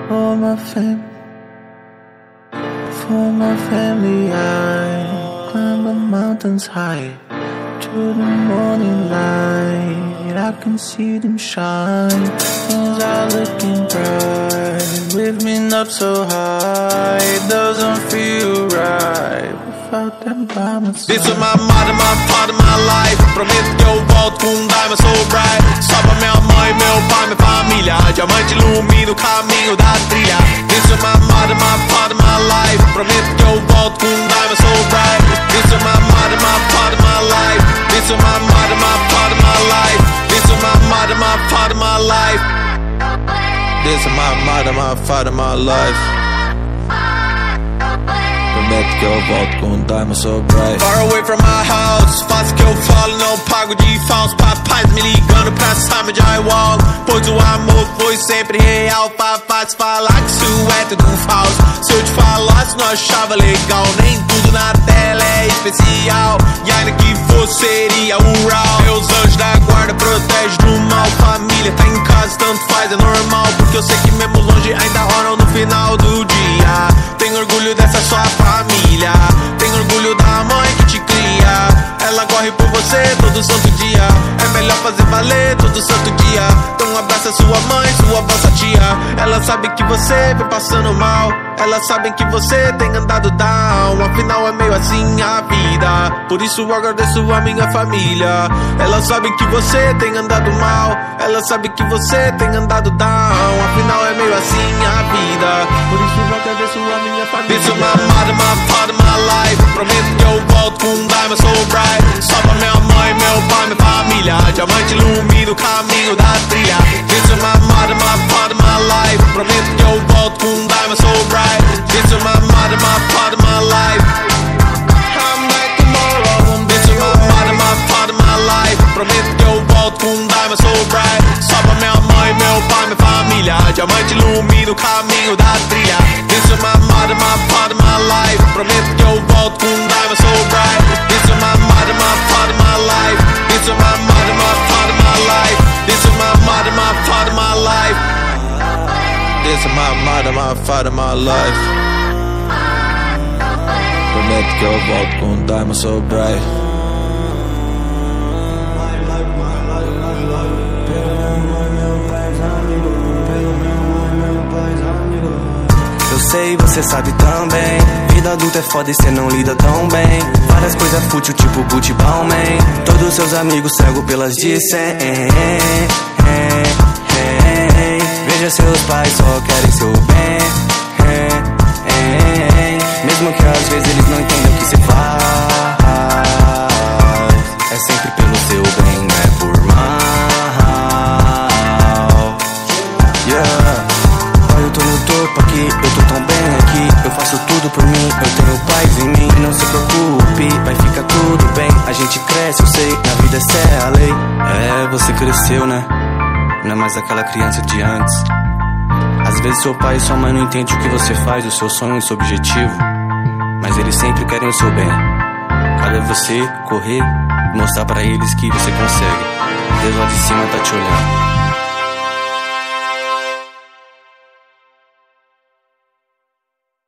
For my family, I climb the mountains high. To the morning light, I can see them shine. Things are looking bright, lifting up so high. It doesn't feel right without them by my side. This is my mother, my father, my life. Prometo que eu volto com diamond so bright. Só pra minha mãe, meu pai, minha família. Diamante ilumina o caminho da trilha. This is my mother, my father, my life. Prometo que eu volto com diamond so bright. This is my mother, my father, my life. This is my mother, my father, my life. This is my mother, my father, my life. This is my mother, my father, my life. Prometo que eu volto com diamond so bright. Far away from my house, faço que eu falo, não pago de falso. Papais me ligando pra saber de I walk. Pois o amor foi sempre real. Faz falar que isso é tudo falso. Se eu te falasse não achava legal. Nem tudo na tela é especial. E ainda que fosse seria o raw. Meus anjos da guarda protegem do mal. Família tá em casa, tanto faz, é normal. Porque eu sei que mesmo longe ainda oram no final do dia. Tenho orgulho dessa sua família. Tenho orgulho da mãe que te cria. Ela corre por você todo santo dia. É melhor fazer valer todo santo dia. Então abraça sua mãe, sua vossa tia. Ela sabe que você vem passando mal. Elas sabem que você tem andado down. Afinal é meio assim a vida. Por isso eu agradeço a minha família. Elas sabem que você tem andado mal. Elas sabem que você tem andado down. Afinal é meio assim a vida. Por isso eu agradeço a minha família. This is my mother, my father, my life. Prometo que eu volto com diamond so bright. Só pra minha mãe, meu pai, minha família. Diamante ilumina o caminho da trilha. This is my mother, my father, my life. Prometo que eu volto com diamond so bright. This is my mother, my father, my life. I'm back tomorrow. This is my mother, my father, my life. Prometo que eu volto com diamond so bright. Só pra minha mãe, meu pai, minha família. Diamante ilumina o caminho da trilha. This is my mother, my father, my life. Prometo que eu volto com diamond so bright. This is my mother, my father, my life. This is my mother, my father, my life. This is my mother, my father, my life. This is my mother, my father, my life. Prometo que eu volto com diamond so bright. Eu sei, você sabe também. Vida adulta é foda e cê não lida tão bem. Várias coisas fútil tipo Gucci Balmain. Todos seus amigos cego pelas de 100. Veja, seus pais só querem seu bem. Mesmo que às vezes eles não entendam o que se faz. É sempre pelo seu bem, não é por mal. Yeah. Eu tô no topo aqui, eu tô tão bem aqui. Eu faço tudo por mim, eu tenho paz em mim. Não se preocupe, vai ficar tudo bem. A gente cresce, eu sei, na vida essa é a lei. É, você cresceu, né? Não é mais aquela criança de antes. Às vezes seu pai e sua mãe não entendem o que você faz, o seu sonho e o seu objetivo. Mas eles sempre querem o seu bem. Cabe você correr e mostrar pra eles que você consegue. Deus lá de cima tá te olhando.